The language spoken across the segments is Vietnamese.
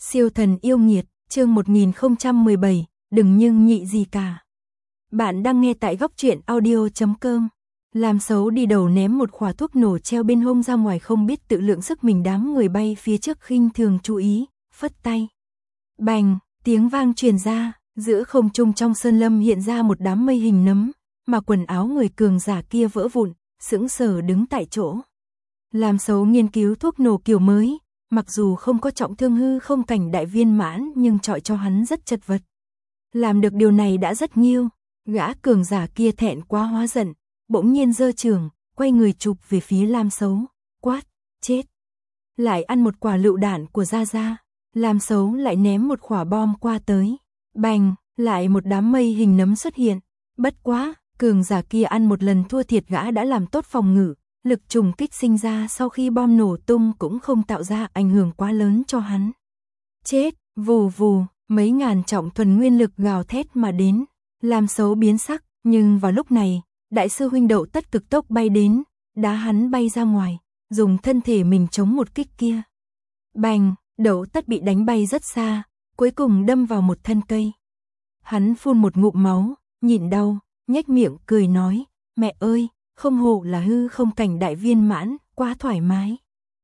Siêu thần yêu nghiệt, chương 1017, đừng nhưng nhị gì cả. Bạn đang nghe tại góc truyện audio.com. Làm xấu đi đầu ném một khỏa thuốc nổ treo bên hông ra ngoài, không biết tự lượng sức mình, đám người bay phía trước khinh thường chú ý, phất tay. Bành, tiếng vang truyền ra, giữa không trung trong sơn lâm hiện ra một đám mây hình nấm, mà quần áo người cường giả kia vỡ vụn, sững sờ đứng tại chỗ. Làm xấu nghiên cứu thuốc nổ kiểu mới, mặc dù không có trọng thương hư không cảnh đại viên mãn nhưng trọi cho hắn rất chật vật. Làm được điều này đã rất nghiêu, gã cường giả kia thẹn quá hóa giận, bỗng nhiên giơ trường, quay người chụp về phía Lam Xấu, quát, chết. Lại ăn một quả lựu đạn của Gia Gia, Lam Xấu lại ném một quả bom qua tới, bành, lại một đám mây hình nấm xuất hiện, bất quá, cường giả kia ăn một lần thua thiệt, gã đã làm tốt phòng ngự. Lực trùng kích sinh ra sau khi bom nổ tung cũng không tạo ra ảnh hưởng quá lớn cho hắn. Chết, vù vù, mấy ngàn trọng thuần nguyên lực gào thét mà đến, làm xấu biến sắc, nhưng vào lúc này, đại sư huynh Đậu Tất cực tốc bay đến, đá hắn bay ra ngoài, dùng thân thể mình chống một kích kia. Bành, Đậu Tất bị đánh bay rất xa, cuối cùng đâm vào một thân cây. Hắn phun một ngụm máu, nhịn đau, nhếch miệng cười nói, mẹ ơi, không hổ là hư không cảnh đại viên mãn, quá thoải mái.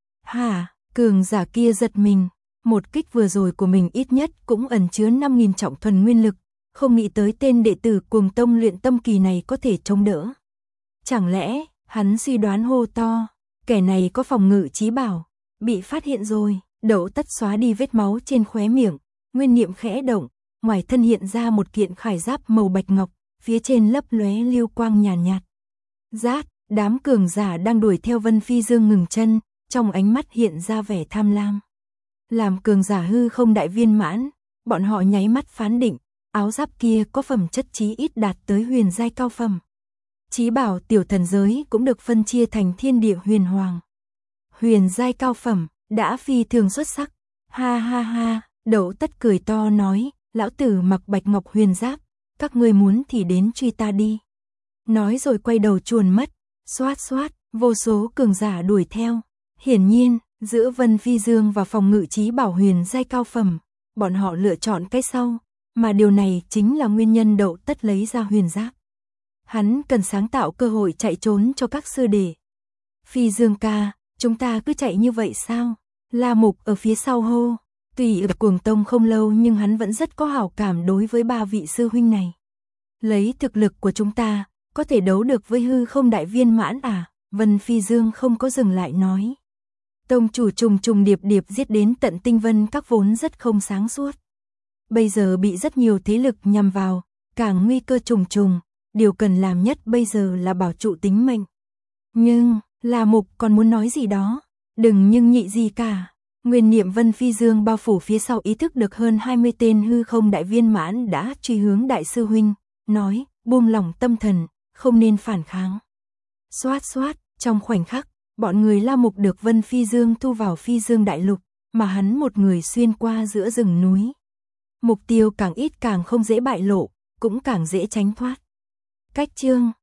Hả, cường giả kia giật mình, một kích vừa rồi của mình ít nhất cũng ẩn chứa 5.000 trọng thuần nguyên lực, không nghĩ tới tên đệ tử Cuồng Tông luyện tâm kỳ này có thể chống đỡ. Chẳng lẽ, hắn suy đoán hô to, kẻ này có phòng ngự chí bảo, bị phát hiện rồi. Đậu Tất xóa đi vết máu trên khóe miệng, nguyên niệm khẽ động, ngoài thân hiện ra một kiện khải giáp màu bạch ngọc, phía trên lấp lóe lưu quang nhàn nhạt. Rát, đám cường giả đang đuổi theo Vân Phi Dương ngừng chân, trong ánh mắt hiện ra vẻ tham lam. Làm cường giả hư không đại viên mãn, bọn họ nháy mắt phán định, áo giáp kia có phẩm chất chí ít đạt tới huyền giai cao phẩm. Chí bảo tiểu thần giới cũng được phân chia thành thiên địa huyền hoàng. Huyền giai cao phẩm, đã phi thường xuất sắc. Ha ha ha, Đậu Tất cười to nói, lão tử mặc bạch ngọc huyền giáp, các ngươi muốn thì đến truy ta đi. Nói rồi quay đầu chuồn mất, xoát xoát, vô số cường giả đuổi theo. Hiển nhiên, giữa Vân Phi Dương và phòng ngự chí bảo huyền giai cao phẩm, bọn họ lựa chọn cái sau, mà điều này chính là nguyên nhân Đậu Tất lấy ra huyền giáp. Hắn cần sáng tạo cơ hội chạy trốn cho các sư đệ. Phi Dương ca, chúng ta cứ chạy như vậy sao? La Mục ở phía sau hô, tuy ở Cuồng Tông không lâu nhưng hắn vẫn rất có hảo cảm đối với ba vị sư huynh này. Lấy thực lực của chúng ta, có thể đấu được với hư không đại viên mãn à? Vân Phi Dương không có dừng lại nói. Tông chủ trùng trùng điệp điệp giết đến tận Tinh Vân các vốn rất không sáng suốt. Bây giờ bị rất nhiều thế lực nhằm vào, càng nguy cơ trùng trùng, điều cần làm nhất bây giờ là bảo trụ tính mệnh. Nhưng, La Mục còn muốn nói gì đó, đừng nhưng nhị gì cả. Nguyên niệm Vân Phi Dương bao phủ phía sau ý thức được hơn 20 tên hư không đại viên mãn đã truy hướng đại sư huynh, nói, buông lỏng tâm thần, không nên phản kháng. Xoát xoát, trong khoảnh khắc, bọn người La Mục được Vân Phi Dương thu vào Phi Dương đại lục, mà hắn một người xuyên qua giữa rừng núi. Mục tiêu càng ít càng không dễ bại lộ, cũng càng dễ tránh thoát. Cách chương